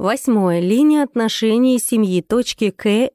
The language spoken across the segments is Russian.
8. Линия отношений семьи. Точки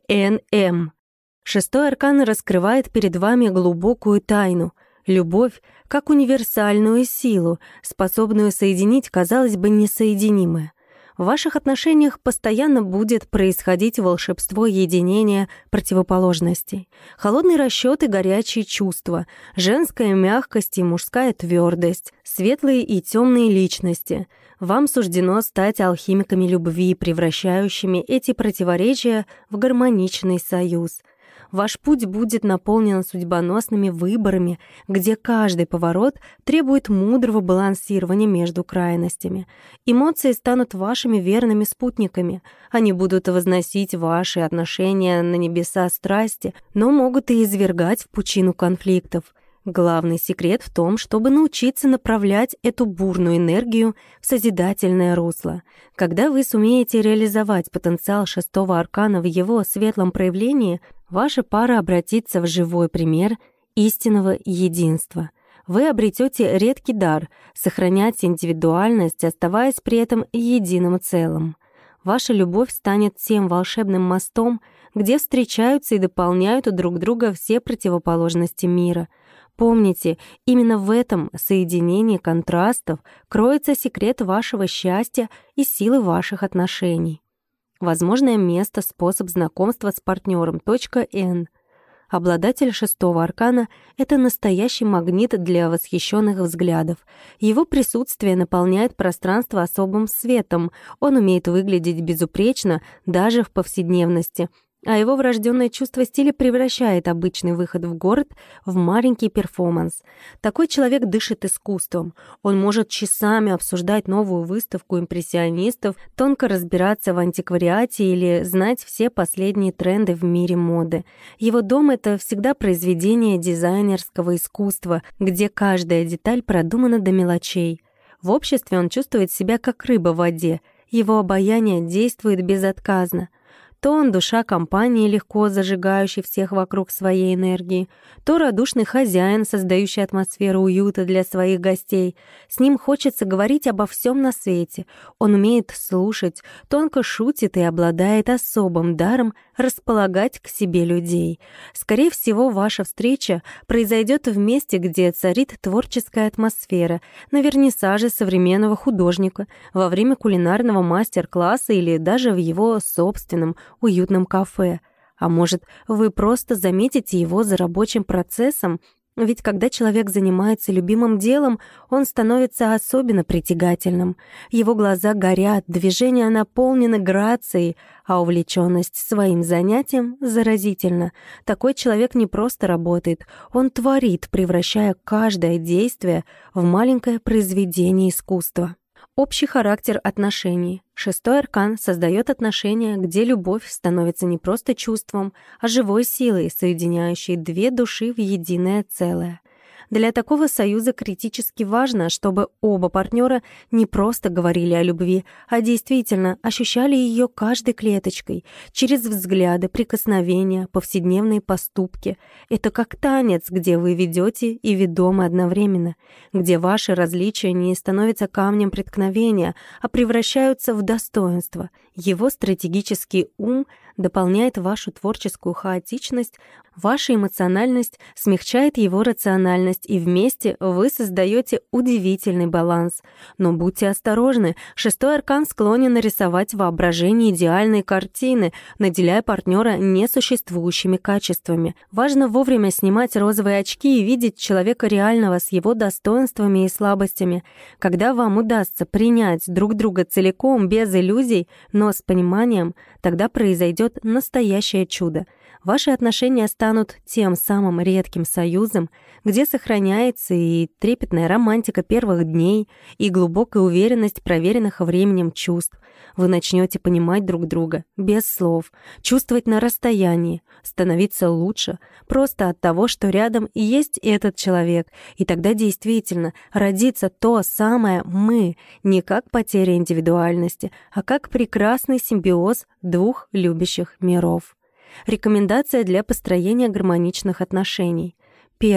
КНМ. 6-й аркан раскрывает перед вами глубокую тайну. Любовь как универсальную силу, способную соединить, казалось бы, несоединимое. В ваших отношениях постоянно будет происходить волшебство единения противоположностей. Холодный расчёт и горячие чувства, женская мягкость и мужская твёрдость, светлые и тёмные личности. Вам суждено стать алхимиками любви, превращающими эти противоречия в гармоничный союз. Ваш путь будет наполнен судьбоносными выборами, где каждый поворот требует мудрого балансирования между крайностями. Эмоции станут вашими верными спутниками. Они будут возносить ваши отношения на небеса страсти, но могут и извергать в пучину конфликтов. Главный секрет в том, чтобы научиться направлять эту бурную энергию в созидательное русло. Когда вы сумеете реализовать потенциал 6-го аркана в его светлом проявлении, ваша пара обратится в живой пример истинного единства. Вы обретете редкий дар — сохранять индивидуальность, оставаясь при этом единым целым. Ваша любовь станет тем волшебным мостом, где встречаются и дополняют друг друга все противоположности мира. Помните, именно в этом соединении контрастов кроется секрет вашего счастья и силы ваших отношений. Возможное место, способ знакомства с партнером. Точка Н. Обладатель 6-го аркана — это настоящий магнит для восхищенных взглядов. Его присутствие наполняет пространство особым светом. Он умеет выглядеть безупречно даже в повседневности, а его врожденное чувство стиля превращает обычный выход в город в маленький перформанс. Такой человек дышит искусством. Он может часами обсуждать новую выставку импрессионистов, тонко разбираться в антиквариате или знать все последние тренды в мире моды. Его дом — это всегда произведение дизайнерского искусства, где каждая деталь продумана до мелочей. В обществе он чувствует себя как рыба в воде. Его обаяние действует безотказно. То он душа компании, легко зажигающий всех вокруг своей энергии, то радушный хозяин, создающий атмосферу уюта для своих гостей. С ним хочется говорить обо всем на свете. Он умеет слушать, тонко шутит и обладает особым даром располагать к себе людей. Скорее всего, ваша встреча произойдет в месте, где царит творческая атмосфера, на вернисаже современного художника, во время кулинарного мастер-класса или даже в его собственном уютном кафе. А может, вы просто заметите его за рабочим процессом? Ведь когда человек занимается любимым делом, он становится особенно притягательным. Его глаза горят, движения наполнены грацией, а увлеченность своим занятием заразительна. Такой человек не просто работает, он творит, превращая каждое действие в маленькое произведение искусства. Общий характер отношений. 6-й аркан создает отношения, где любовь становится не просто чувством, а живой силой, соединяющей две души в единое целое. Для такого союза критически важно, чтобы оба партнера не просто говорили о любви, а действительно ощущали ее каждой клеточкой, через взгляды, прикосновения, повседневные поступки. Это как танец, где вы ведете и ведомы одновременно, где ваши различия не становятся камнем преткновения, а превращаются в достоинство. Его стратегический ум дополняет вашу творческую хаотичность, ваша эмоциональность смягчает его рациональность, и вместе вы создаете удивительный баланс. Но будьте осторожны, 6-й аркан склонен нарисовать в воображении идеальные картины, наделяя партнера несуществующими качествами. Важно вовремя снимать розовые очки и видеть человека реального с его достоинствами и слабостями. Когда вам удастся принять друг друга целиком, без иллюзий, но с пониманием, тогда произойдет настоящее чудо. Ваши отношения станут тем самым редким союзом, где сохраняется и трепетная романтика первых дней, и глубокая уверенность проверенных временем чувств. Вы начнете понимать друг друга без слов, чувствовать на расстоянии, становиться лучше просто от того, что рядом есть этот человек, и тогда действительно родится то самое «мы», не как потеря индивидуальности, а как прекрасный симбиоз двух любящих миров. Рекомендация для построения гармоничных отношений. Первое.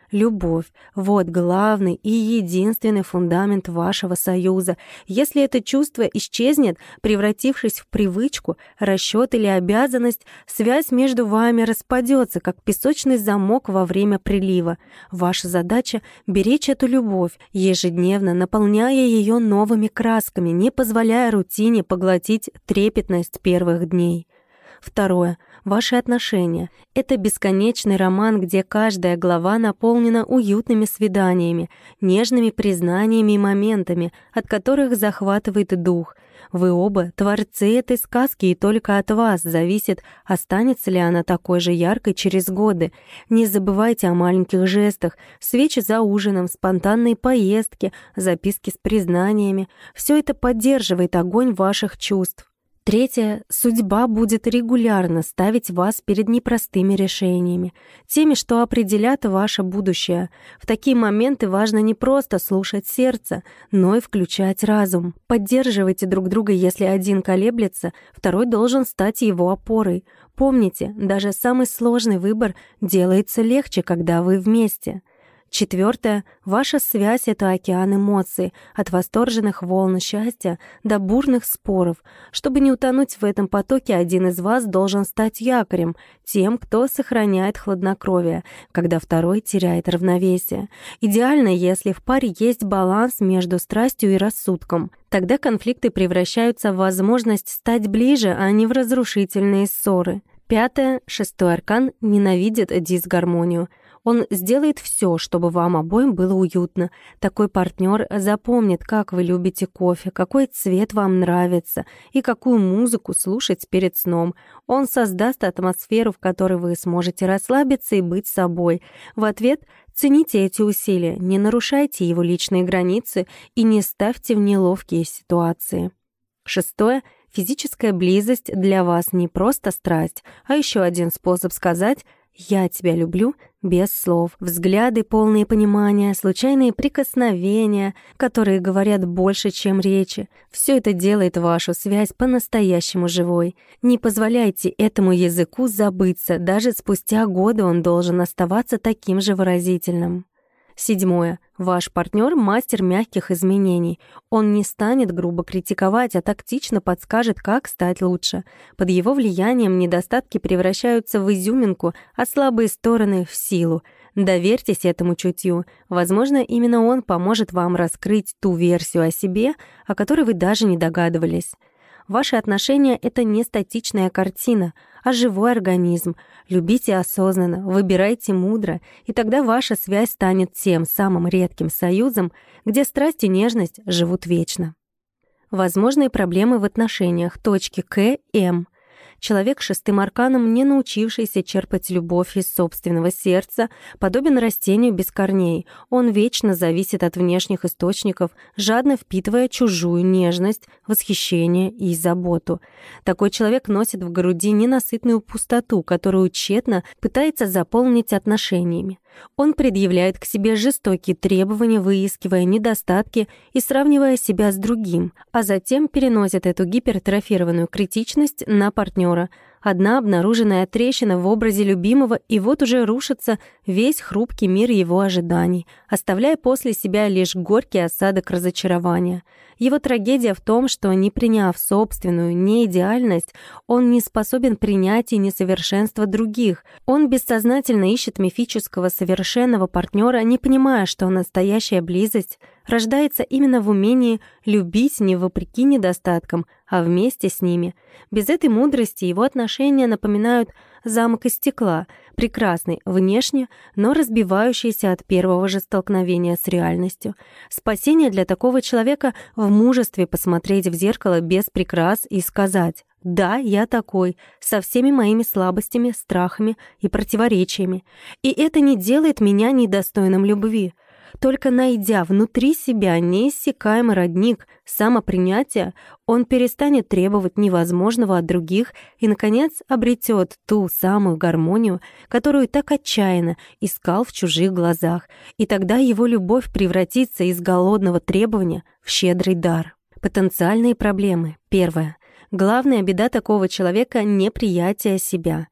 Любовь — вот главный и единственный фундамент вашего союза. Если это чувство исчезнет, превратившись в привычку, расчёт или обязанность, связь между вами распадется, как песочный замок во время прилива. Ваша задача — беречь эту любовь, ежедневно наполняя ее новыми красками, не позволяя рутине поглотить трепетность первых дней. Второе. Ваши отношения. Это бесконечный роман, где каждая глава наполнена уютными свиданиями, нежными признаниями и моментами, от которых захватывает дух. Вы оба творцы этой сказки, и только от вас зависит, останется ли она такой же яркой через годы. Не забывайте о маленьких жестах: свечи за ужином, спонтанные поездки, записки с признаниями. Все это поддерживает огонь ваших чувств. Третье. Судьба будет регулярно ставить вас перед непростыми решениями, теми, что определят ваше будущее. В такие моменты важно не просто слушать сердце, но и включать разум. Поддерживайте друг друга, если один колеблется, второй должен стать его опорой. Помните, даже самый сложный выбор делается легче, когда вы вместе. Четвертое. Ваша связь — это океан эмоций, от восторженных волн счастья до бурных споров. Чтобы не утонуть в этом потоке, один из вас должен стать якорем, тем, кто сохраняет хладнокровие, когда второй теряет равновесие. Идеально, если в паре есть баланс между страстью и рассудком. Тогда конфликты превращаются в возможность стать ближе, а не в разрушительные ссоры. Пятое. Шестой аркан ненавидит дисгармонию. Он сделает все, чтобы вам обоим было уютно. Такой партнер запомнит, как вы любите кофе, какой цвет вам нравится и какую музыку слушать перед сном. Он создаст атмосферу, в которой вы сможете расслабиться и быть собой. В ответ цените эти усилия, не нарушайте его личные границы и не ставьте в неловкие ситуации. Шестое. Физическая близость для вас не просто страсть, а еще один способ сказать «я тебя люблю» без слов. Взгляды, полные понимания, случайные прикосновения, которые говорят больше, чем речи. Все это делает вашу связь по-настоящему живой. Не позволяйте этому языку забыться, даже спустя годы он должен оставаться таким же выразительным. Седьмое. Ваш партнер — мастер мягких изменений. Он не станет грубо критиковать, а тактично подскажет, как стать лучше. Под его влиянием недостатки превращаются в изюминку, а слабые стороны — в силу. Доверьтесь этому чутью. Возможно, именно он поможет вам раскрыть ту версию о себе, о которой вы даже не догадывались. Ваши отношения — это не статичная картина, а живой организм. Любите осознанно, выбирайте мудро, и тогда ваша связь станет тем самым редким союзом, где страсть и нежность живут вечно. Возможные проблемы в отношениях. Точки К, М. Человек с шестым арканом, не научившийся черпать любовь из собственного сердца, подобен растению без корней. Он вечно зависит от внешних источников, жадно впитывая чужую нежность, восхищение и заботу. Такой человек носит в груди ненасытную пустоту, которую тщетно пытается заполнить отношениями. Он предъявляет к себе жестокие требования, выискивая недостатки и сравнивая себя с другим, а затем переносит эту гипертрофированную критичность на партнера. Одна обнаруженная трещина в образе любимого, и вот уже рушится весь хрупкий мир его ожиданий, оставляя после себя лишь горький осадок разочарования. Его трагедия в том, что, не приняв собственную неидеальность, он не способен принять и несовершенство других. Он бессознательно ищет мифического совершенного партнера, не понимая, что настоящая близость рождается именно в умении любить не вопреки недостаткам, а вместе с ними. Без этой мудрости его отношения напоминают замок из стекла, прекрасный внешне, но разбивающийся от первого же столкновения с реальностью. Спасение для такого человека в мужестве посмотреть в зеркало без прикрас и сказать: «Да, я такой, со всеми моими слабостями, страхами и противоречиями. И это не делает меня недостойным любви». Только найдя внутри себя неиссякаемый родник самопринятия, он перестанет требовать невозможного от других и, наконец, обретет ту самую гармонию, которую так отчаянно искал в чужих глазах, и тогда его любовь превратится из голодного требования в щедрый дар. Потенциальные проблемы. Первое. Главная беда такого человека — неприятие себя.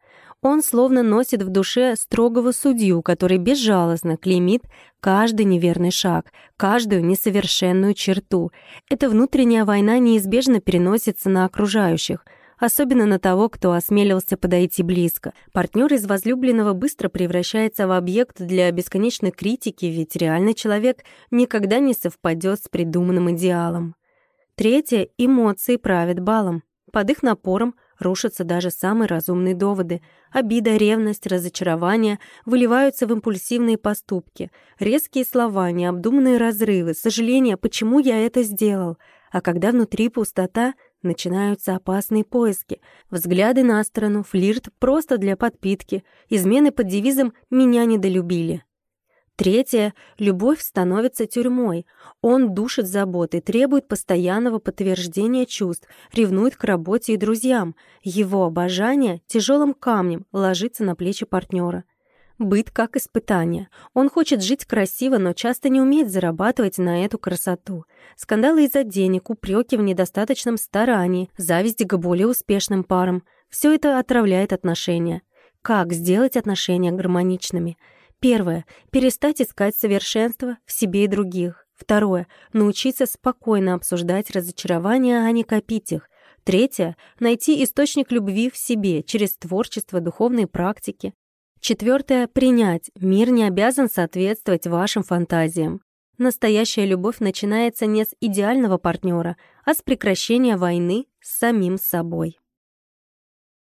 Он словно носит в душе строгого судью, который безжалостно клеймит каждый неверный шаг, каждую несовершенную черту. Эта внутренняя война неизбежно переносится на окружающих, особенно на того, кто осмелился подойти близко. Партнер из возлюбленного быстро превращается в объект для бесконечной критики, ведь реальный человек никогда не совпадет с придуманным идеалом. Третье — эмоции правят балом. Под их напором рушатся даже самые разумные доводы. Обида, ревность, разочарование выливаются в импульсивные поступки. Резкие слова, необдуманные разрывы, сожаление, почему я это сделал. А когда внутри пустота, начинаются опасные поиски. Взгляды на сторону, флирт просто для подпитки, измены под девизом «меня недолюбили». Третье — любовь становится тюрьмой. Он душит заботой, требует постоянного подтверждения чувств, ревнует к работе и друзьям. Его обожание тяжелым камнем ложится на плечи партнера. Быт как испытание. Он хочет жить красиво, но часто не умеет зарабатывать на эту красоту. Скандалы из-за денег, упреки в недостаточном старании, зависть к более успешным парам. Все это отравляет отношения. Как сделать отношения гармоничными? Первое — перестать искать совершенства в себе и других. Второе — научиться спокойно обсуждать разочарования, а не копить их. Третье — найти источник любви в себе через творчество, духовные практики. Четвертое — принять. Мир не обязан соответствовать вашим фантазиям. Настоящая любовь начинается не с идеального партнера, а с прекращения войны с самим собой.